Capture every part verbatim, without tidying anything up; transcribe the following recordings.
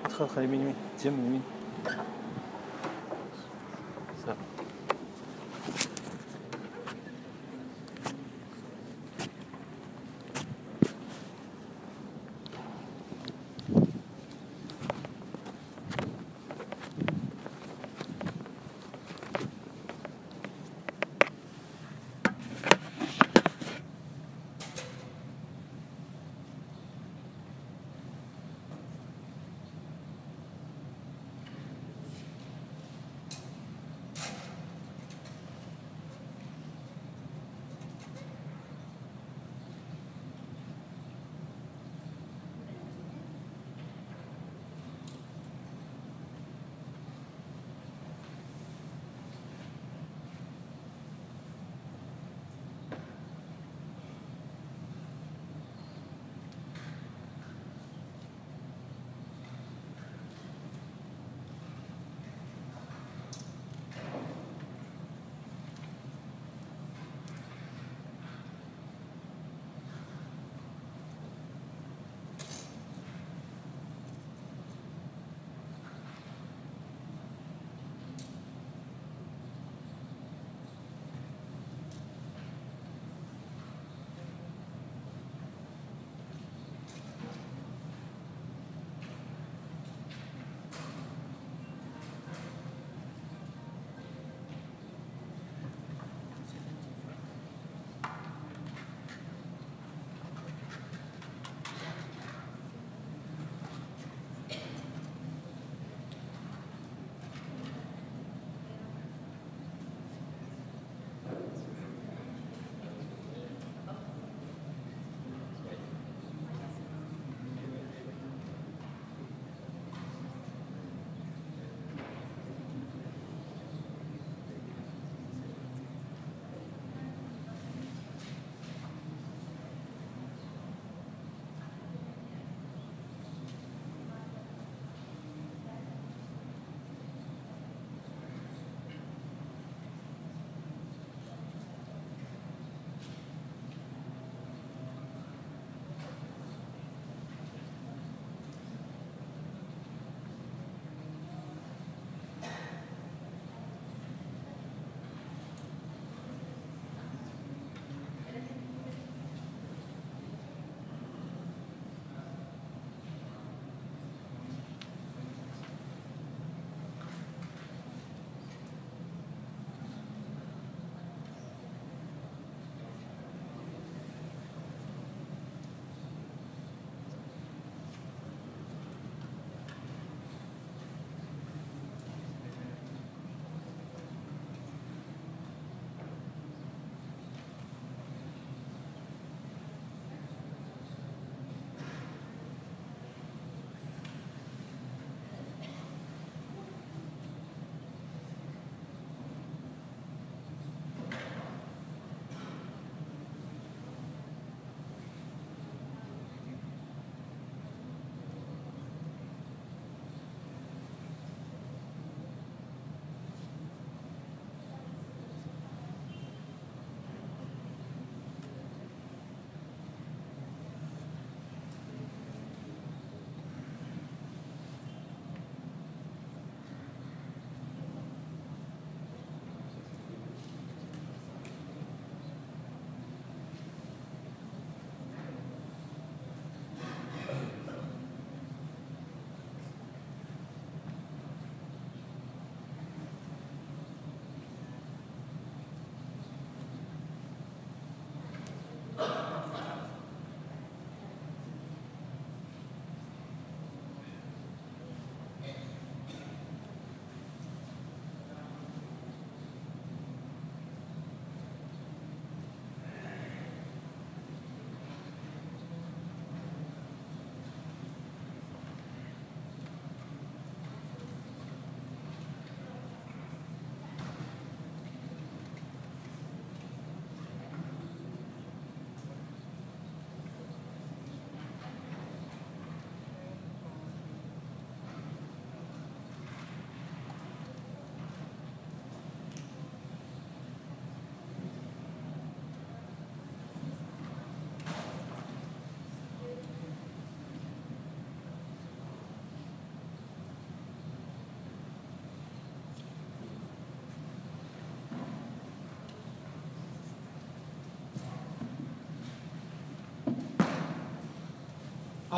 ادخل خلي يمين يمين تيم يمين. سلام.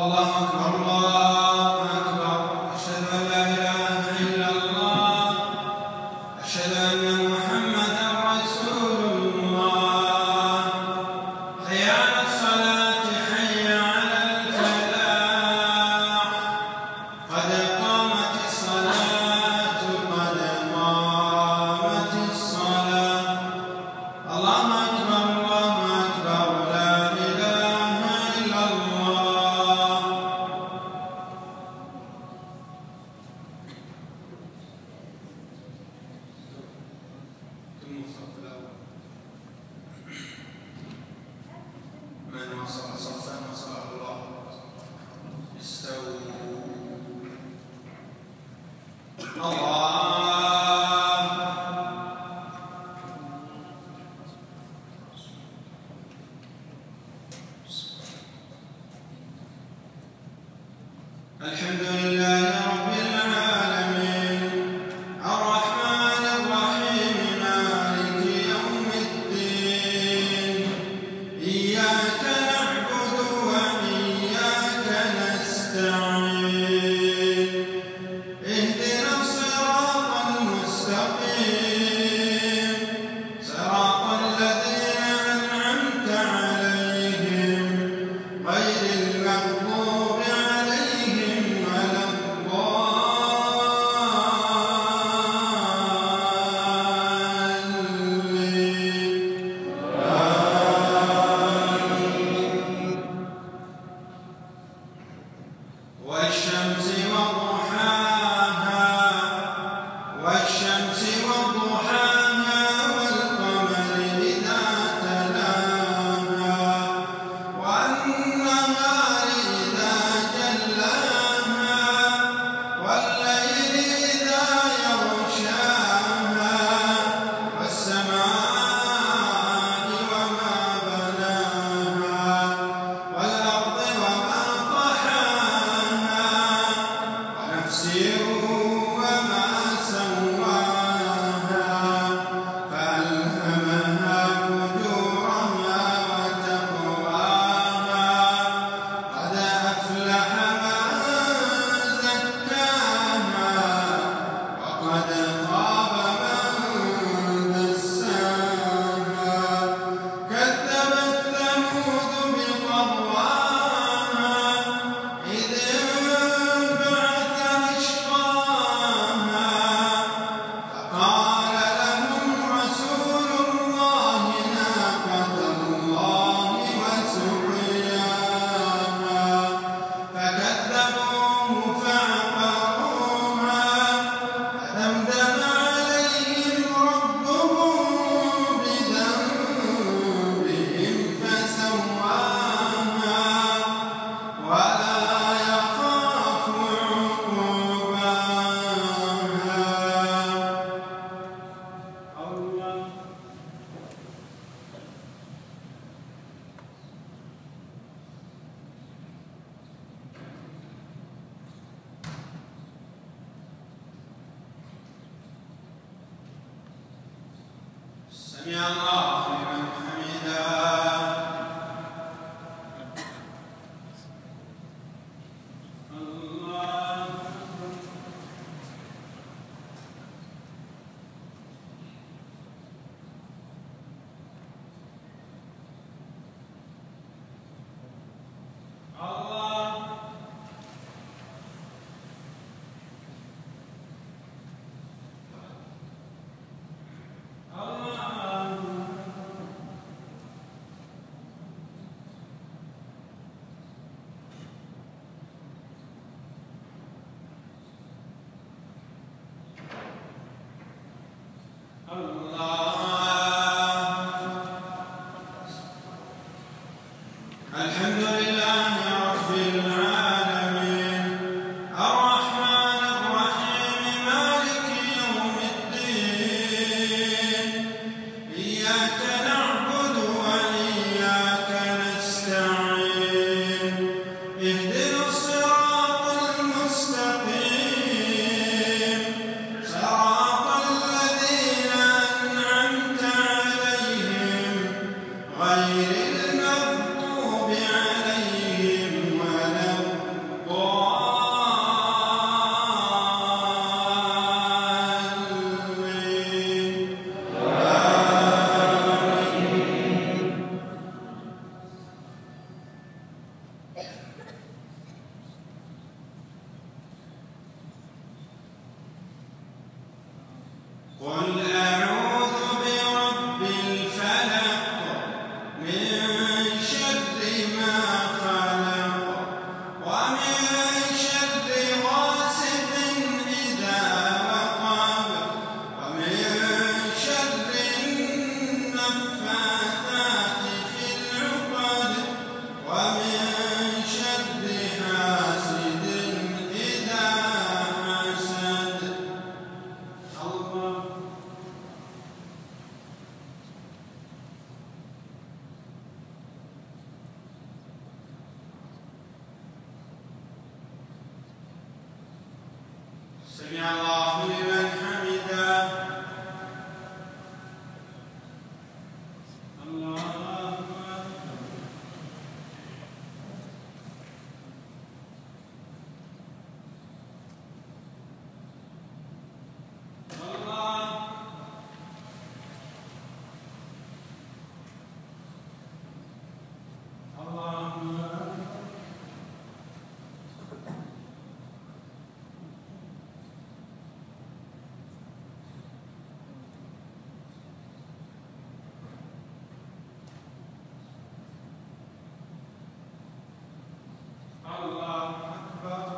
سمع الله لمن حمده. الله الله الله سمع الله لمن حمده. الله أكبر. الله الله أكبر. الله أكبر.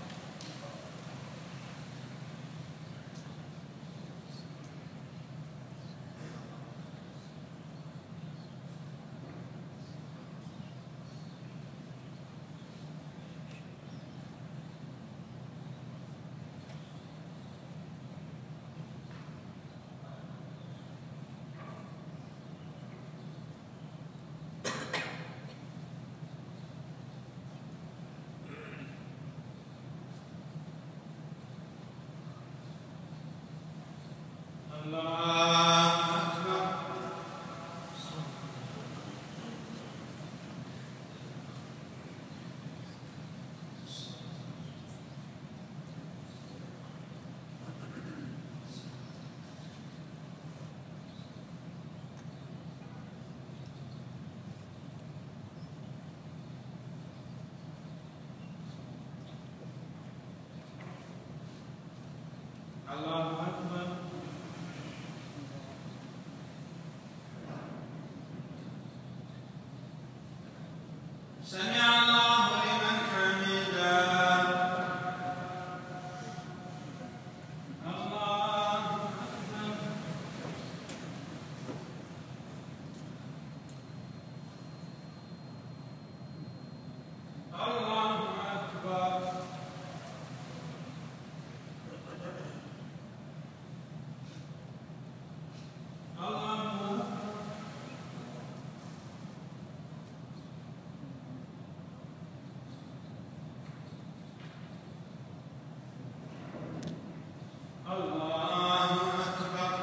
الله أكبر. الله أكبر. سمع الله لمن حمده. الله أكبر. الله أكبر. الله الله أكبر.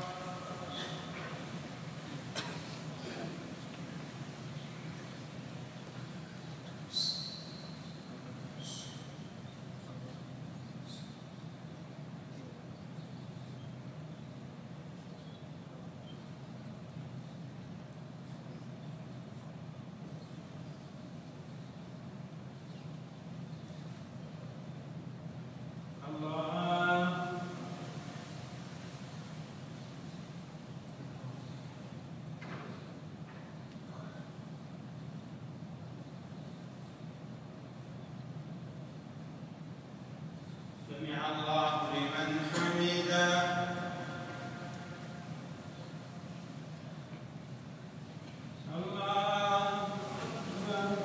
الله سمع الله لمن حمده. الله أكبر.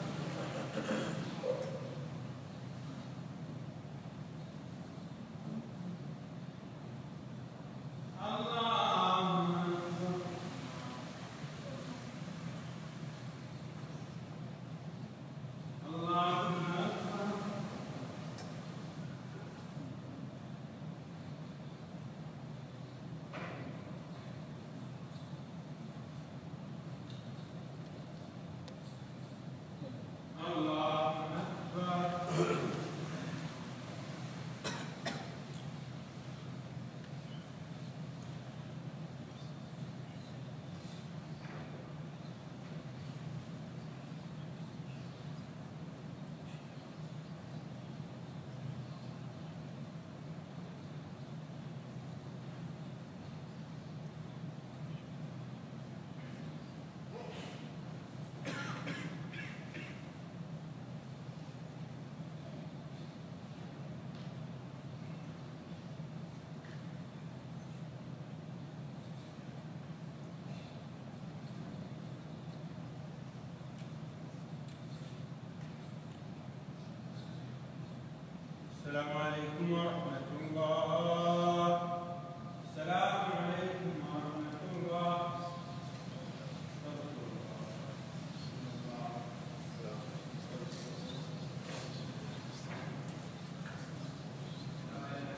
الله أكبر. الله أكبر. الله أكبر. السلام عليكم ورحمة الله. السلام عليكم ورحمة الله. لا إله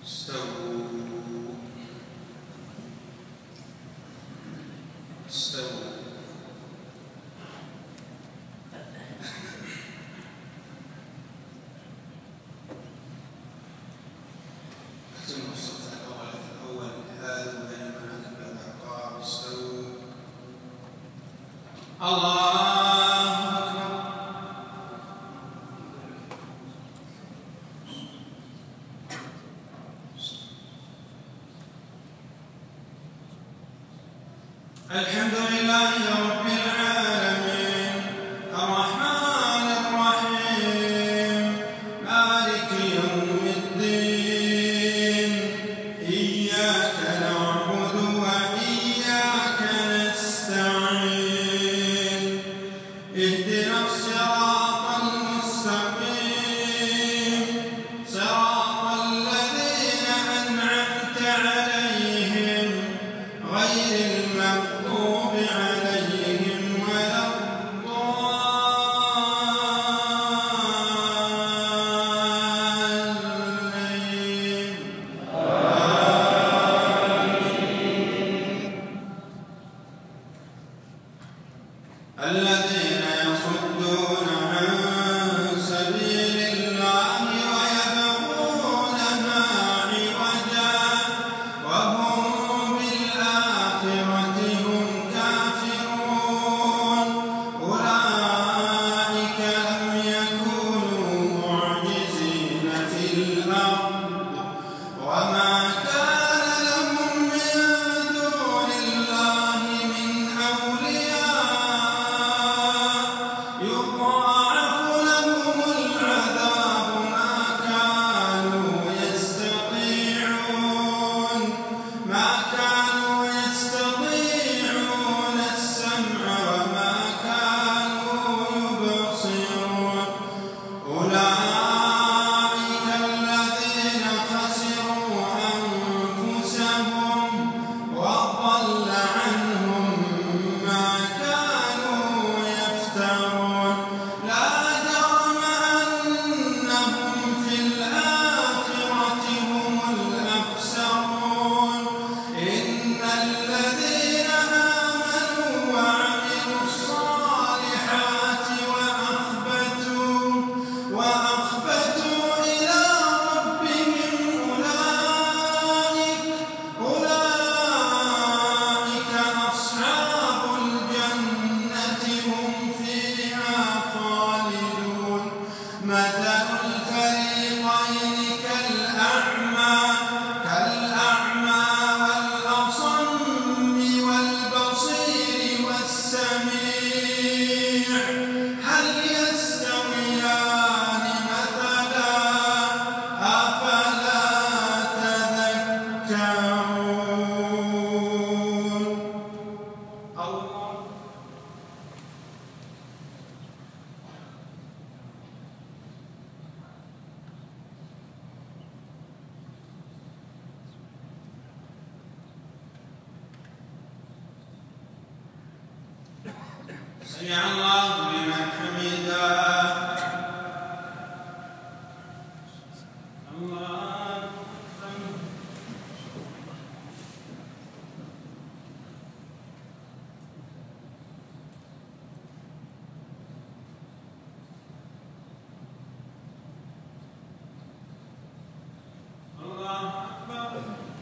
استووا استووا اختموا الصف الأول الأول هذا بين عنك العقاب استووا الله الحمد لله رب العالمين الرحمن الرحيم مالك يوم الدين إياك نعبد وإياك نستعين اهدنا الصراط المستقيم صراط الذين أنعمت عليهم غير المغضوب عليهم ولا الضالين الذين يصدون عن سبيل الله ويبغونها عوجا وهم بالآخرة هم كافرون أولئك لم يكونوا معجزين في الأرض وما كان لهم من دون الله من أولياء يضاعف لهم العذاب ما كانوا يستطيعون ما كانوا يستطيعون السمع وما كانوا يبصرون أولئك الذين خسروا أنفسهم وضل عنهم ما كانوا يفترون لا جرم أنهم في الآخرة هم الأخسرون إن الذين آمنوا وعملوا الصالحات وأخبتوا وأخبتوا إلى ربهم أولئك أولئك أصحاب الجنة هم فيها خالدون مثل الفريقين كالأعمى كالأعمى والأصم والبصير والسميع هل يستويان مثلا أفلا تذكرون الله سمع الله لمن حمده الله أكبر الله أكبر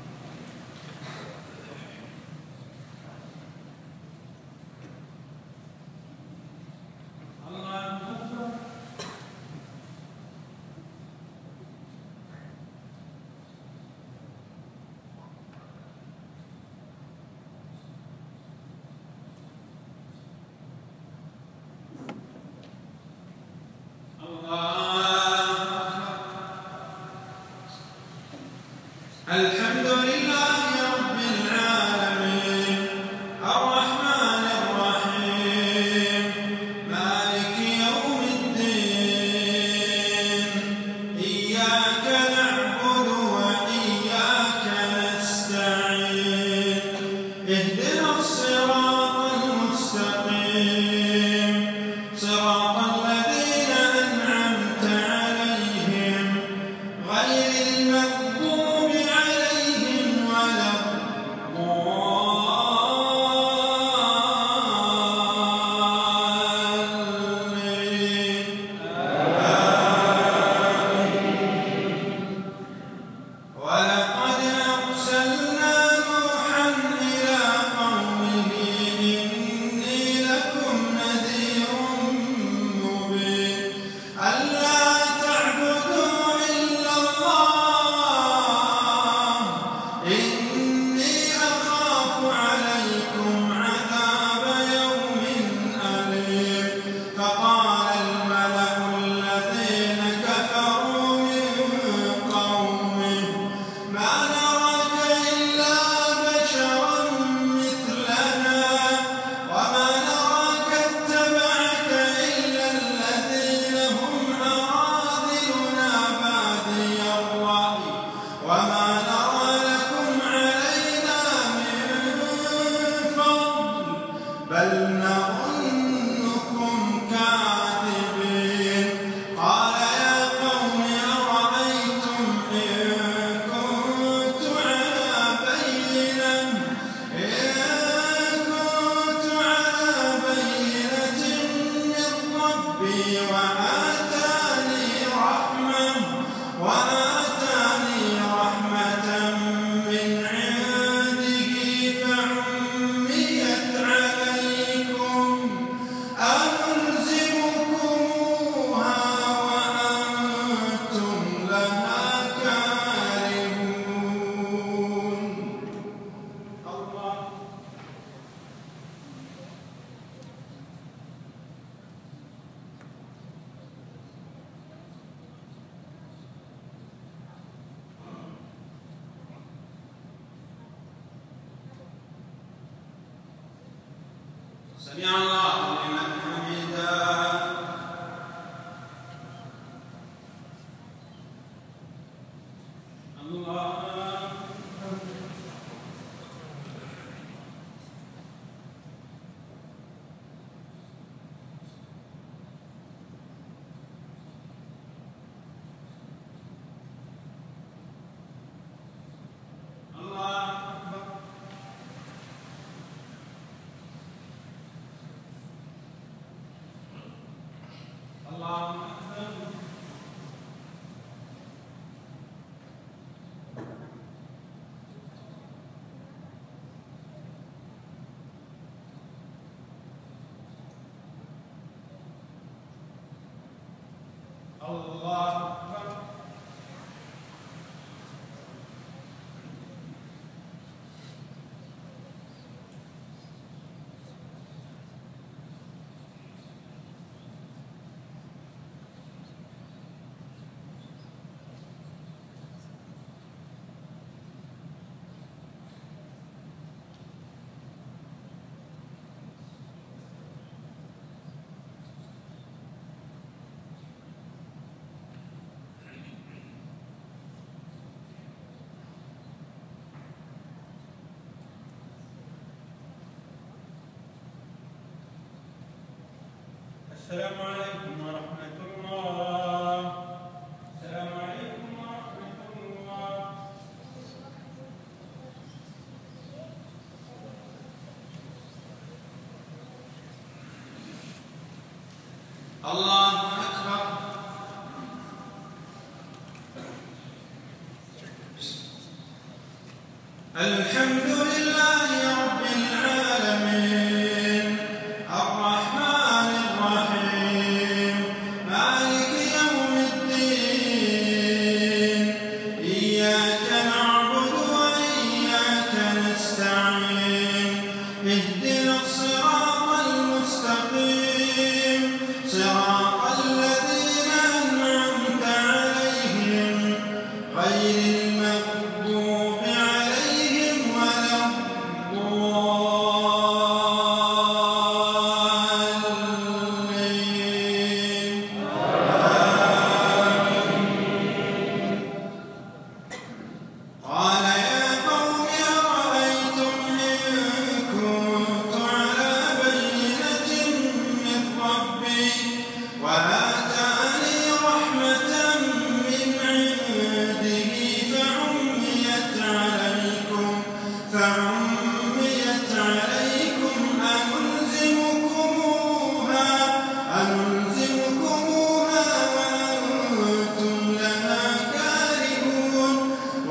الله أكبر الحمد لله رب العالمين الرحمن الرحيم مالك يوم الدين إياك نعبد وإياك نستعين اهدنا الصراط المستقيم صراط الذين أنعمت عليهم غير المغضوب ولقد أرسلنا نوحا إلى قومه إني لكم نذير مبين ألا تعبدوا إلا الله إني أخاف عليكم عذاب يوم أليم فقال الملأ الذين كفروا من قومه ما نراك إلا بشرا مثلنا وما نراك اتبعك إلا الذين هم أراذلنا بادي الرأي وما نرى لكم علينا من فضل بل نظنكم كاذبين قال يا قوم أرأيتم إن كنت على بينة إن كنت على بينة من ربي وآتاني رحمة وآتاني رحمة من عنده فعميت عليكم أنلزمكموها وأنتم لها كارهون الله سمع الله لمن حمده الله الله أكبر الله أكبر الله أكبر السلام عليكم ورحمة الله السلام عليكم ورحمة الله الله أكبر الحمد لله رب العالمين الرحمن الرحيم مالك يوم الدين إياك نعبد وإياك نستعين اهدنا الصراط المستقيم صراط الذين أنعمت عليهم غير المغضوب عليهم ولا الضالين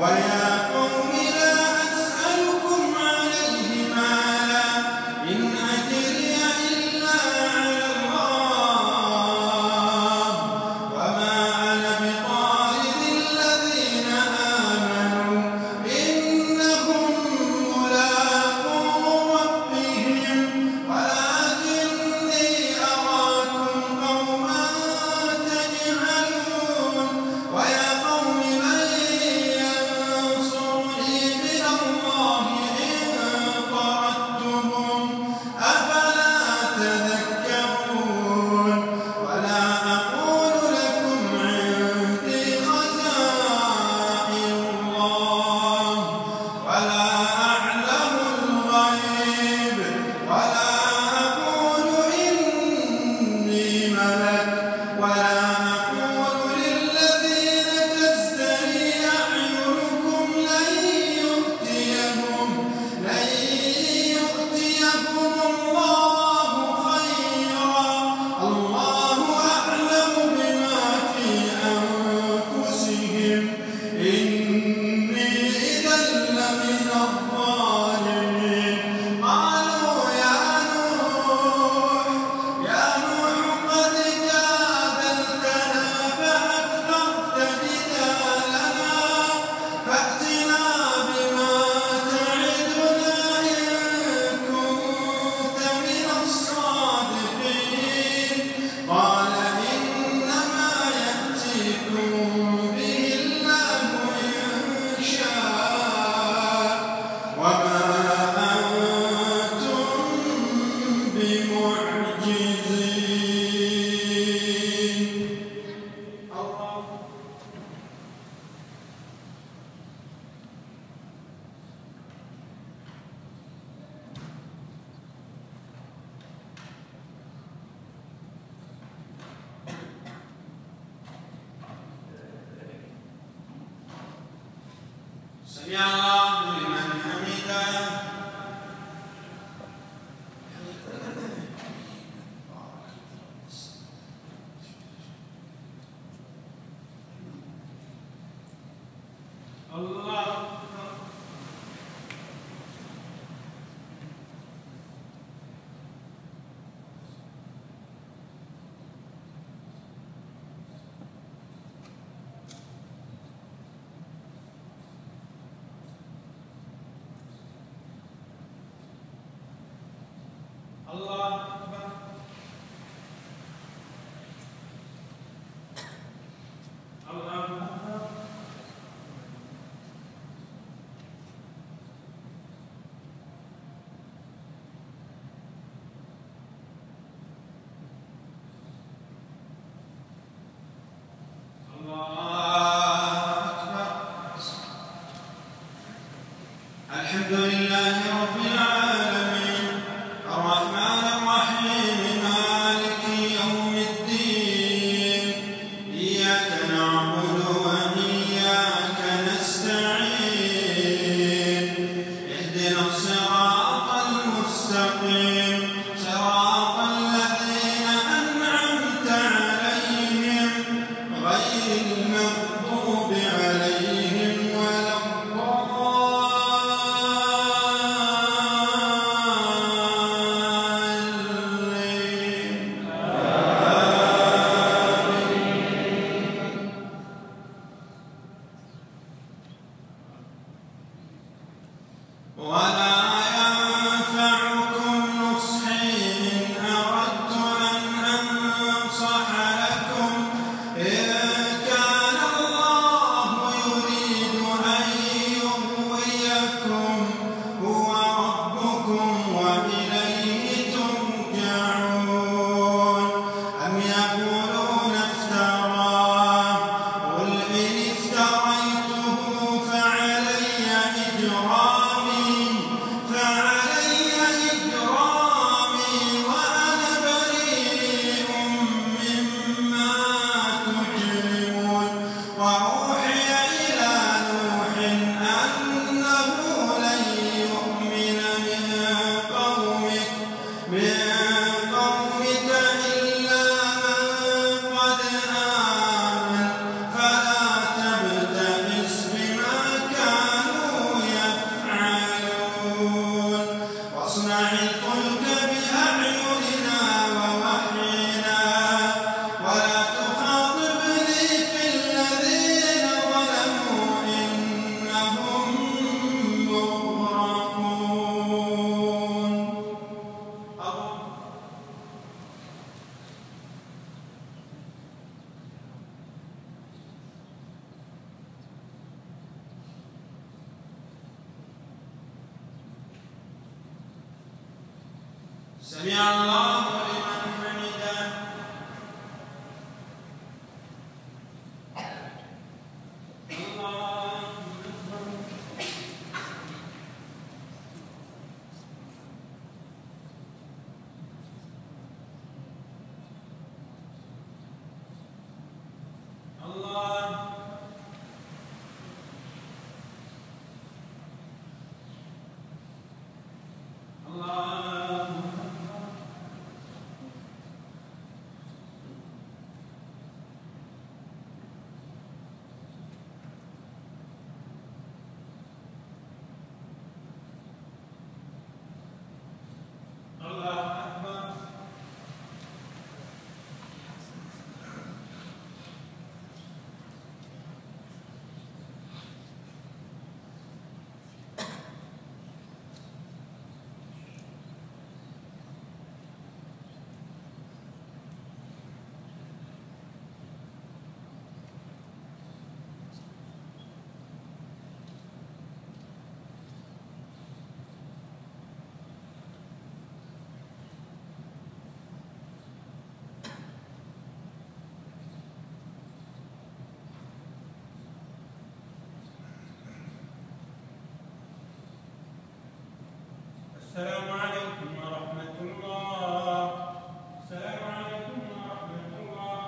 سمع الله لمن حمده. الله الله أكبر. الله أكبر. الله أكبر. الحمد لله رب العالمين الرحمن الرحيم مالك يوم الدين إياك نعبد وإياك نستعين اهدنا الصراط المستقيم صراط الذين أنعمت عليهم غير المغضوب عليهم ولا ولا ينفعكم نصحي إن أردت أن أنصح لكم إن كان الله يريد أن يغويكم هو ربكم وإليه ترجعون أم يقولون افتراه قل إن افتريته فعلي إجرامي سمع الله لمن حمده. الله أكبر. الله الله الله أكبر. السلام عليكم ورحمة الله. السلام عليكم ورحمة الله.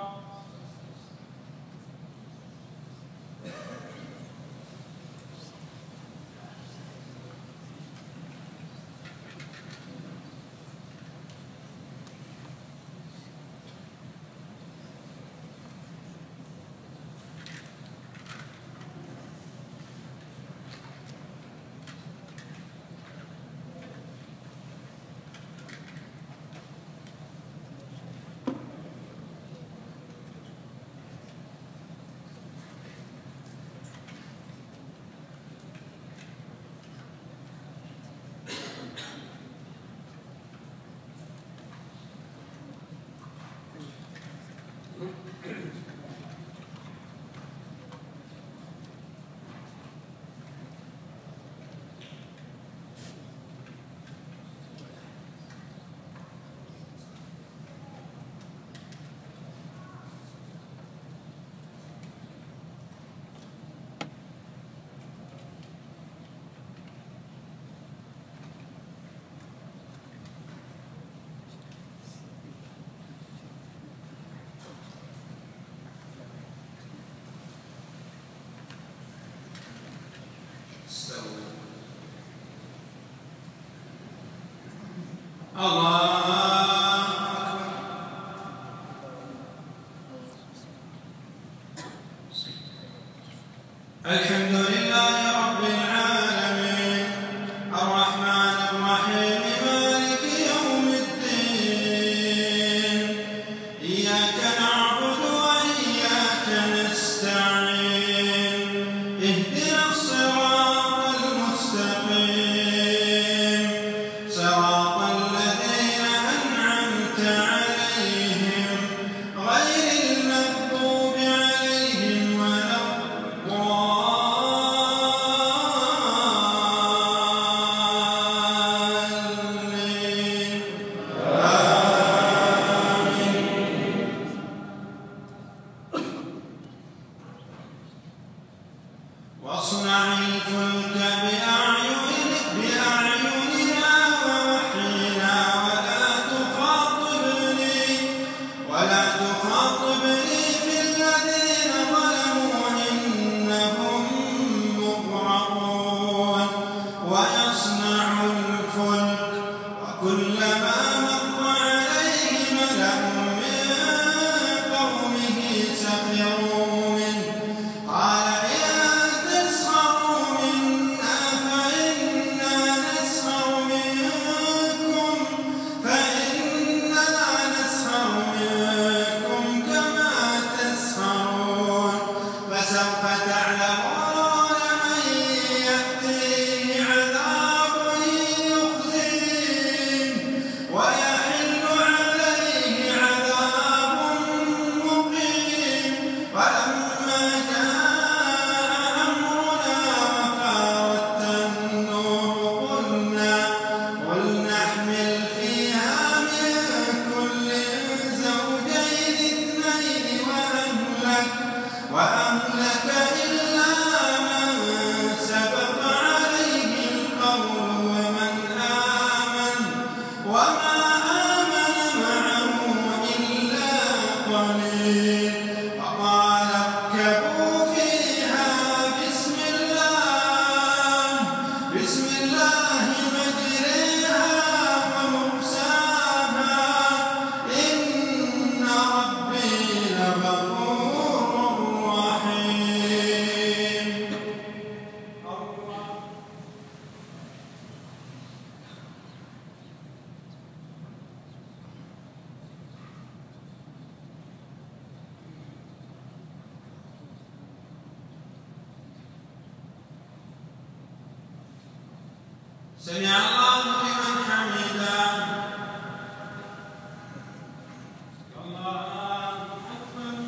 استووا. الله أكبر. الحمد لله رب العالمين الرحمن الرحيم مالك يوم الدين إياك نعبد وإياك نستعين اهدنا الصراط المستقيم صراط الذين أنعمت عليهم غير المغضوب عليهم ولا الضالين. آمين. واصنع الفلك بأعين- بأعيننا ووحينا ولا تخاطبني ولا تخاطبني في الذين ظلموا إنهم مغرقون. ويصنع الفلك وكلما مر عليه ملأ من قومه سخروا منه قال إن تسخروا منا سمع الله لمن حمده. الله أكبر.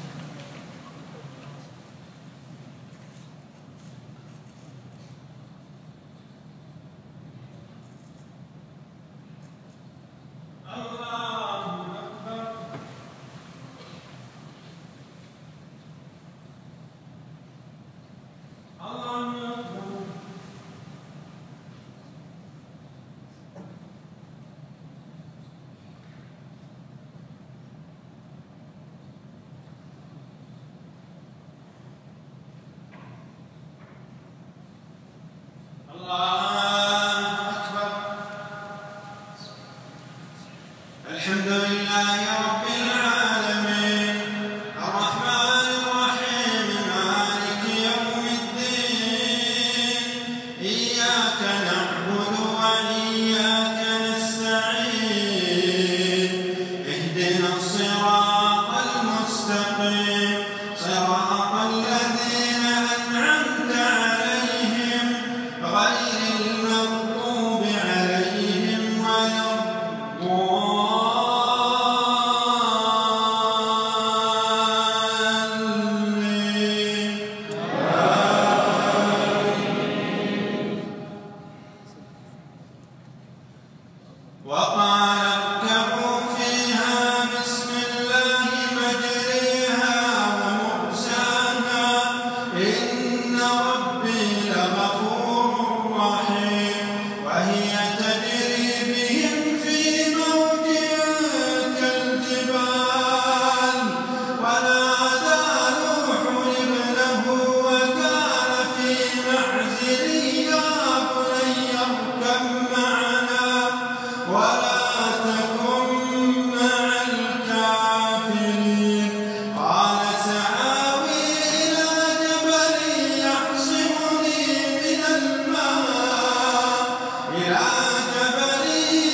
الله أكبر. الله أكبر. الله أكبر. الحمد لله رب العالمين الرحمن الرحيم مالك يوم الدين إياك نعبد وإياك نستعين اهدنا الصراط المستقيم صراط الذين أنعمت عليهم غير المغضوب عليهم ولا وقال اركبوا فيها بسم الله مجريها ومرساها إن ربي لغفور رحيم وهي تجري بهم في موج كالجبال ونادى نوح ابنه وكان في معزل يا بني اركب معنا ولا تكن مع الكافرين قال سآوي إلى جبل يعصمني من الماء إلى جبل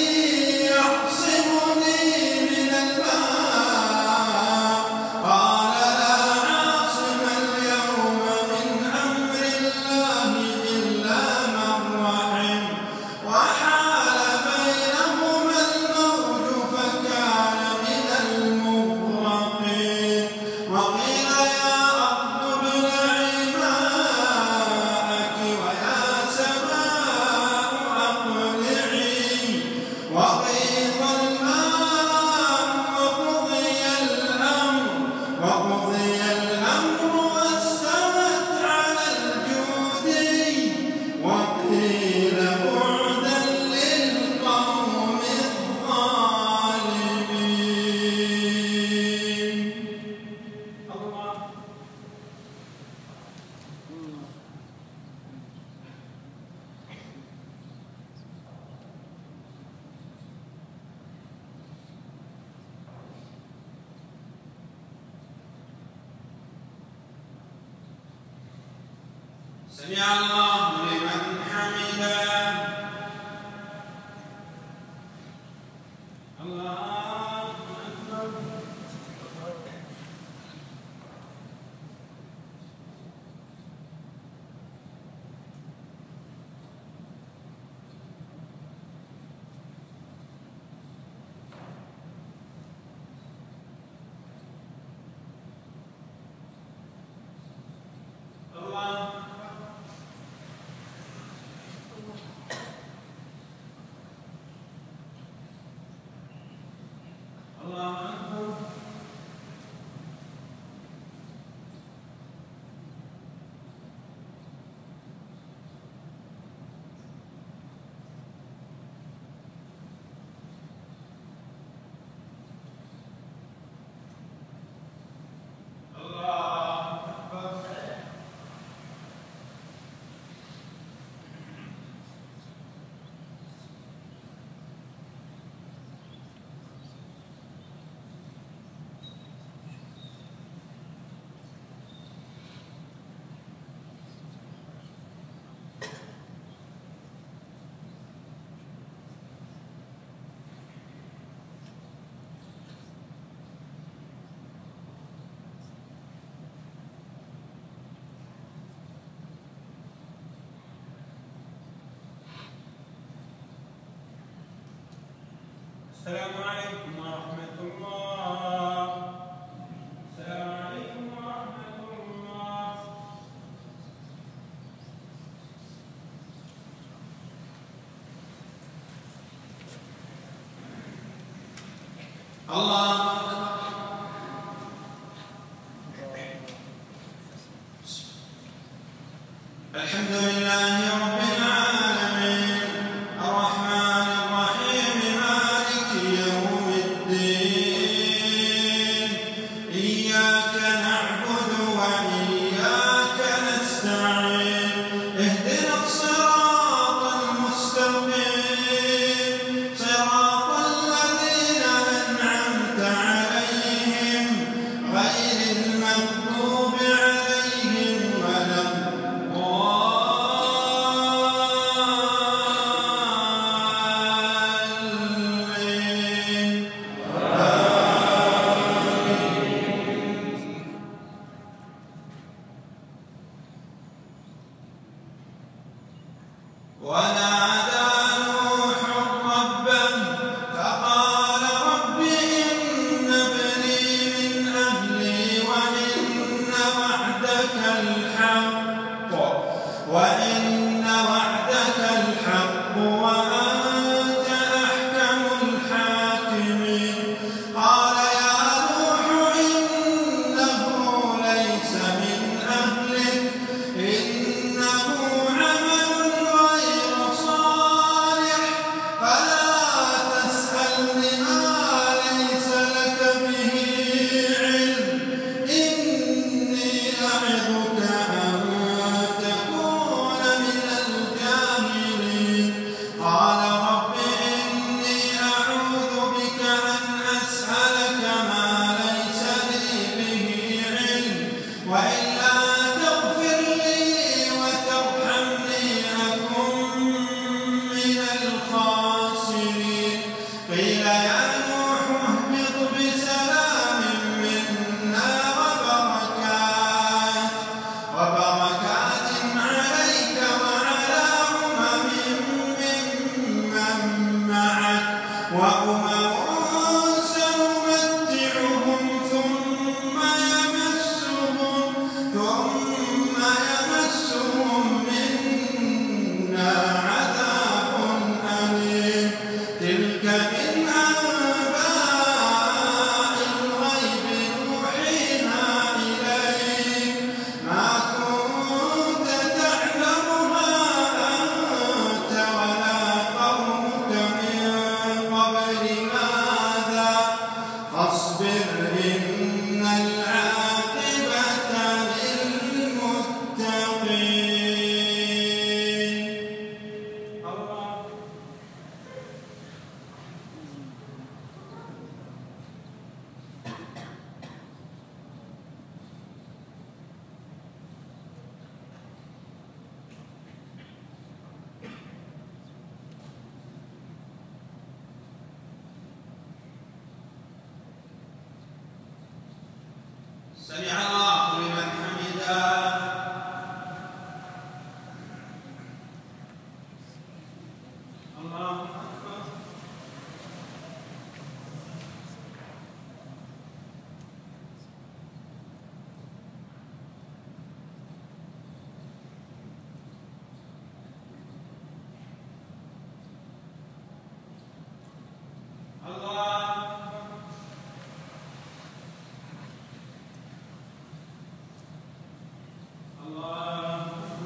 يعصمني من الماء قال لا عاصم اليوم من أمر الله إلا من رحم وحال بينهما الموج فكان من المغرقين وقيل يا أرض ابلعي ماءك ويا سماء أقلعي وغيض الماء وقضي الأمر وقضي الأمر واستوت على الجودي وقيل بعدا للقوم الظالمين. الله سمع الله لمن حمده. الله أكبر. الله السلام عليكم ورحمة الله. السلام عليكم ورحمة الله. الله الحمد لله رب العالمين الرحمن الرحيم مالك يوم الدين إياك نعبد وإياك نستعين اهدنا الصراط المستقيم صراط الذين أنعمت عليهم غير المغضوب عليهم ولا ونادى نوح ربه فقال رب إن ابني من أهلي وإن وعدك الحق وإن وعدك الحق وأنت أحكم الحاكمين قال يا نوح إنه ليس من أهلك إنه عمل غير صالح فلا تسألني ما ليس لك به علم إني أعظك أن تكون من الجاهلين قال رب إني أعوذ بك أن أسألك ما ليس لي به علم وإلا تغفر لي وترحمني أكن من الخاسرين قيل يا نوح اهبط بسلام منا وبركات وبركات عليك وعلى أمم ممن معك وأمم سنمتعهم ثم يمسهم ثم يمسهم منا عذاب أليم تلك من أنباء الغيب نوحيها إليك ما كنت تعلمها أنت ولا قومك من قبل هذا فاصبر إن العاقبة للمتقين الله سمع الله لمن حمده الله أكبر الله الله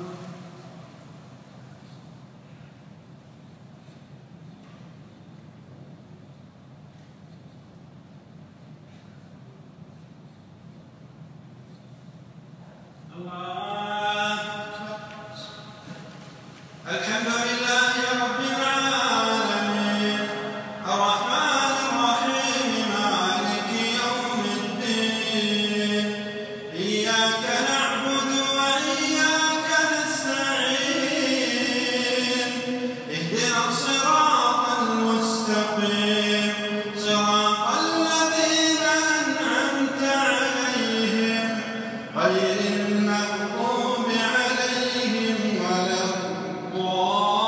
الله الحمد لله رب العالمين الرحمن الرحيم مالك يوم الدين إياك نعبد وإياك نستعين اهدنا الصراط المستقيم صراط الذين أنعمت عليهم غير المغضوب عليهم ولا الضالين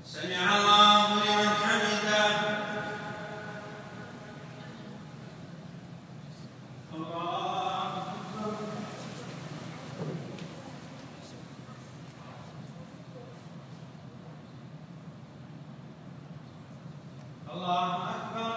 سمع الله لمن حمده. الله أكبر. الله أكبر.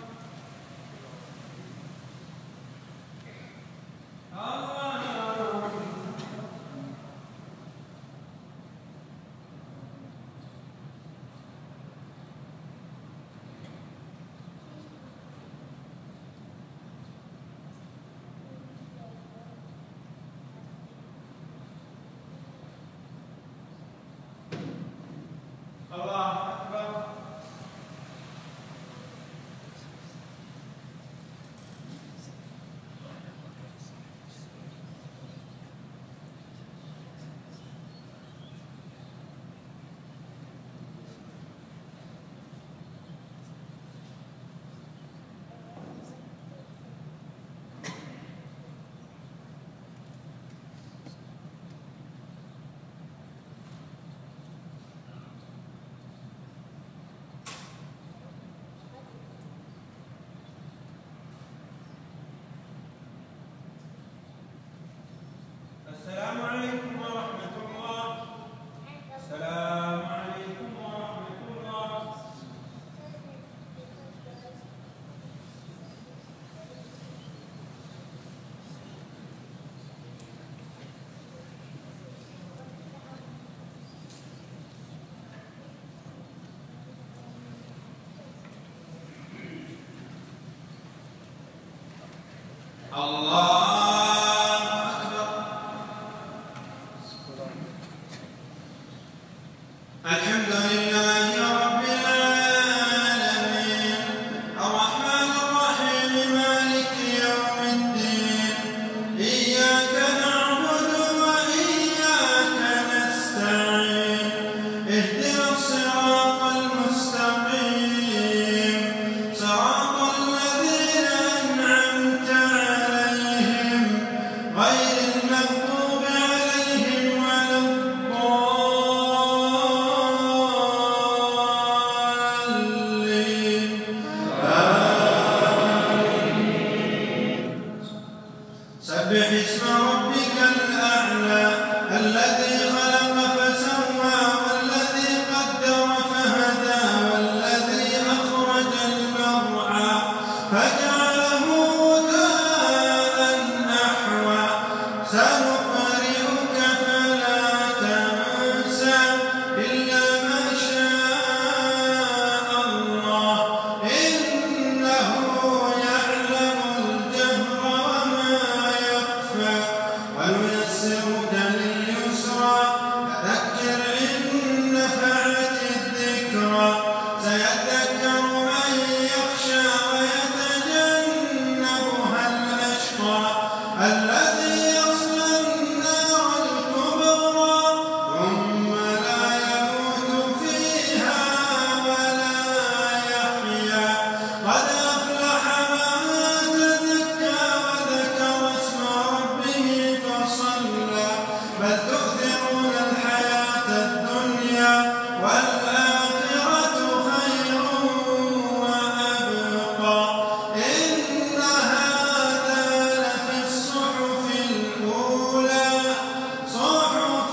الله أكبر. السلام عليكم ورحمة الله. السلام عليكم ورحمة الله. الله الحمد لله رب العالمين الرحمن الرحيم مالك يوم الدين إياك نعبد وإياك نستعين اهدنا الصراط المستقيم صراط الذين أنعمت عليهم غير المغضوب عليهم ولا سبح اسم ربك الأعلى الذي خلق فسوى والذي قدر فهدى والذي أخرج المرعى فجعله غثاء أحوى سنقرئك فلا تنسى إلا ما شاء الله إنه يعلم الجهر وما يخفى ونيسرك لليسرى فذكر إن نفعت الذكرى سيذكر من يخشى ويتجنبها الأشقى الذي يصلى النار الكبرى ثم لا يموت فيها ولا يحيا قد أفلح من تزكى وذكر اسم ربه فصلى بل تؤثرون الحياة الدنيا والآخرة خير وأبقى إن هذا لفي الصحف الأولى صحف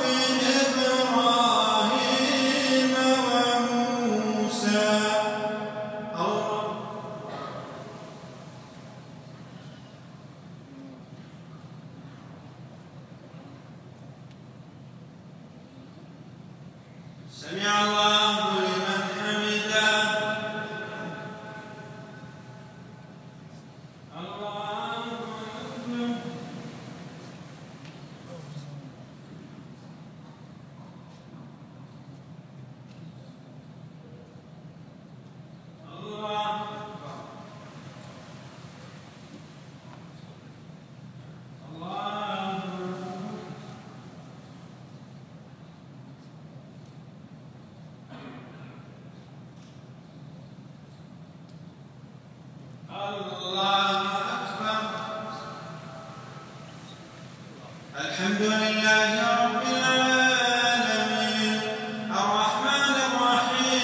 إبراهيم وموسى. الله سمع الله لمن حمده. الله أكبر. الله أكبر. الله أكبر. الله أكبر. الحمد لله رب العالمين الرحمن الرحيم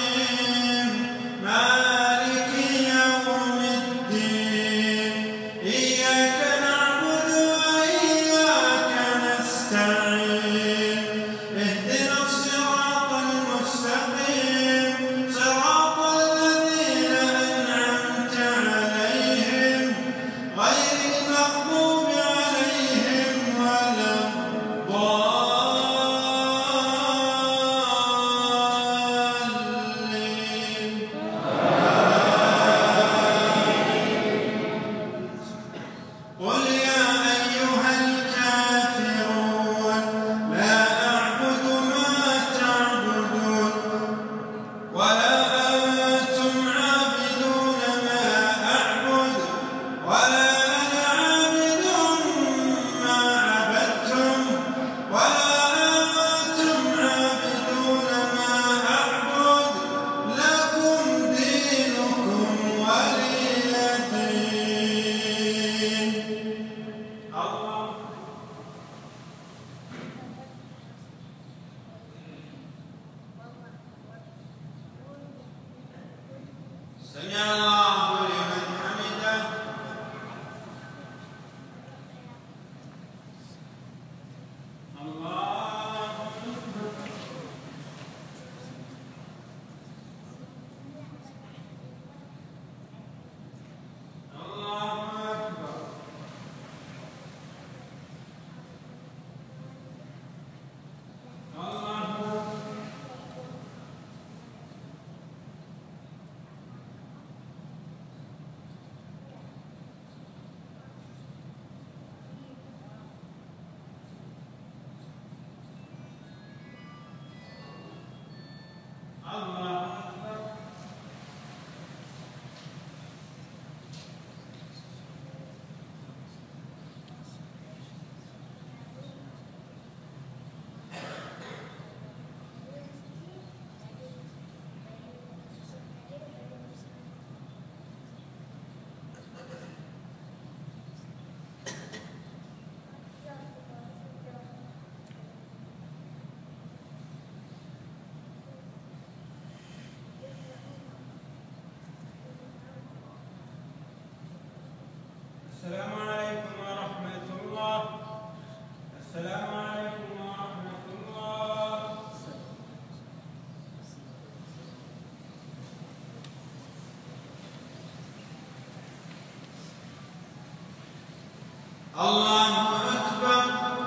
السلام عليكم ورحمة الله. السلام عليكم ورحمة الله. الله أكبر.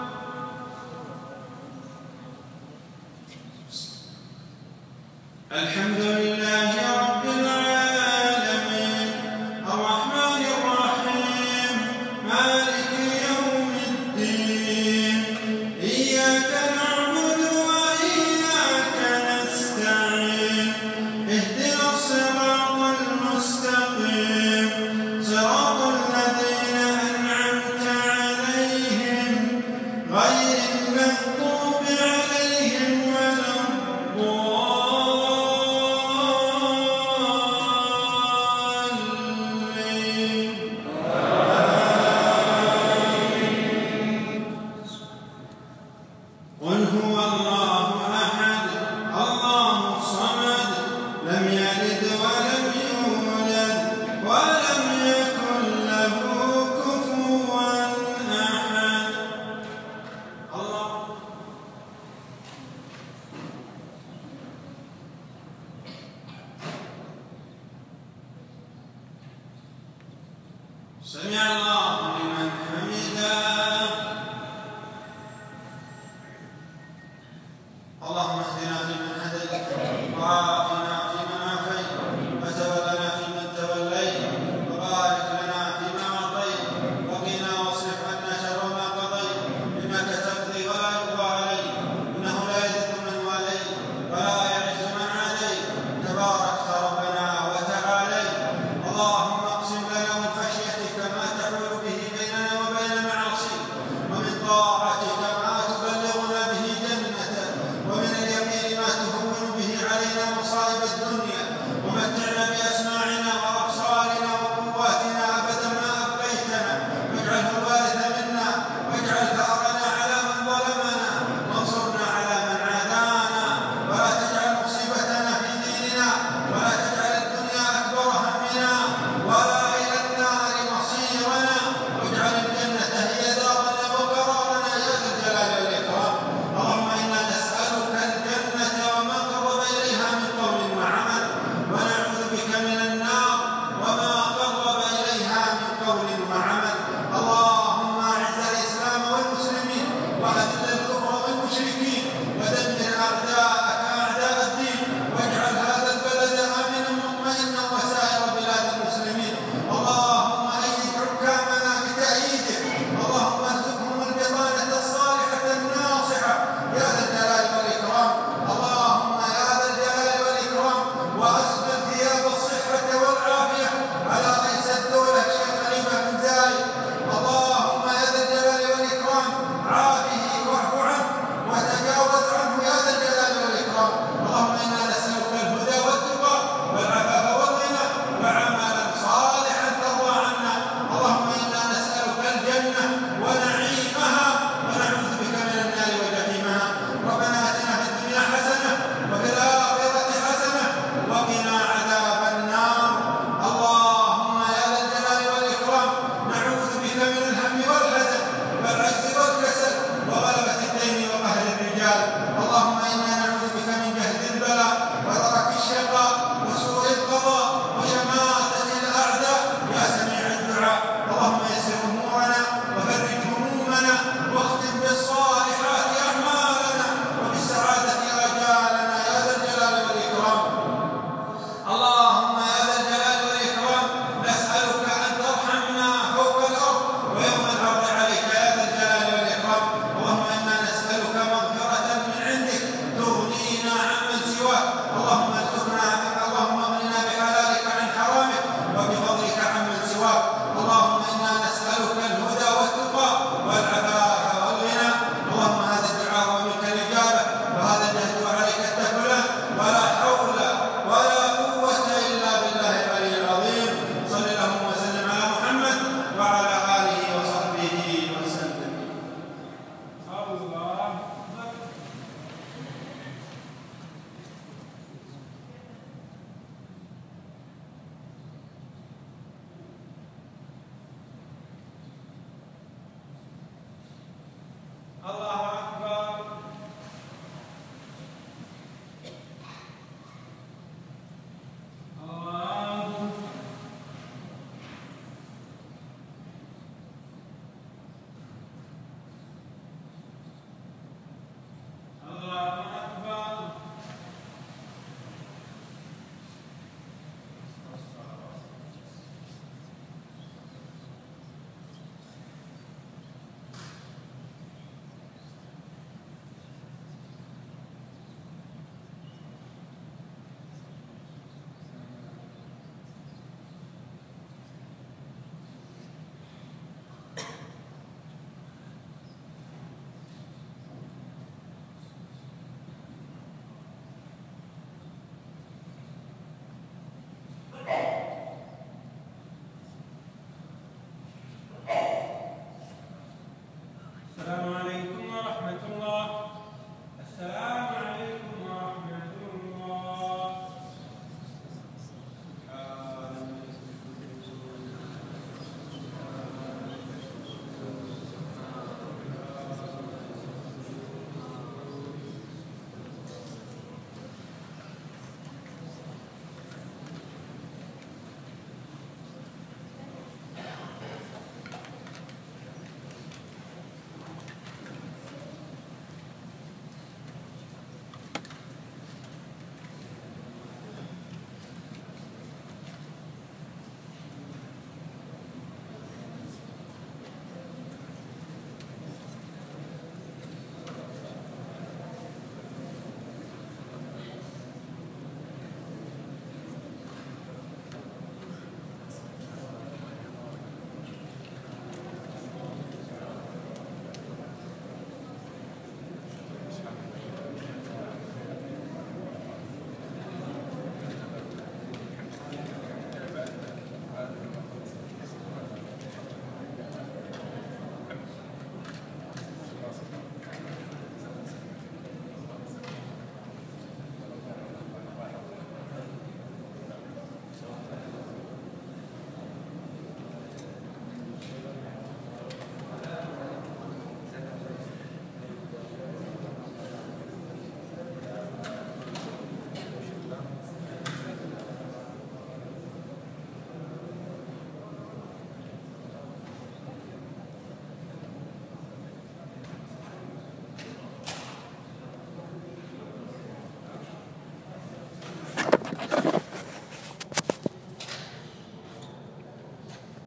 الحمد لله رب العالمين الرحمن الرحيم مالك يوم الدين إياك نعبد وإياك نستعين اهدنا الصراط المستقيم صراط الذين أنعمت عليهم غير المغضوب عليهم ولا الضالين. قل هو الله أحد الله الصمد لم يلد ولم يولد ولم يكن له كفوا أحد. الله سمع الله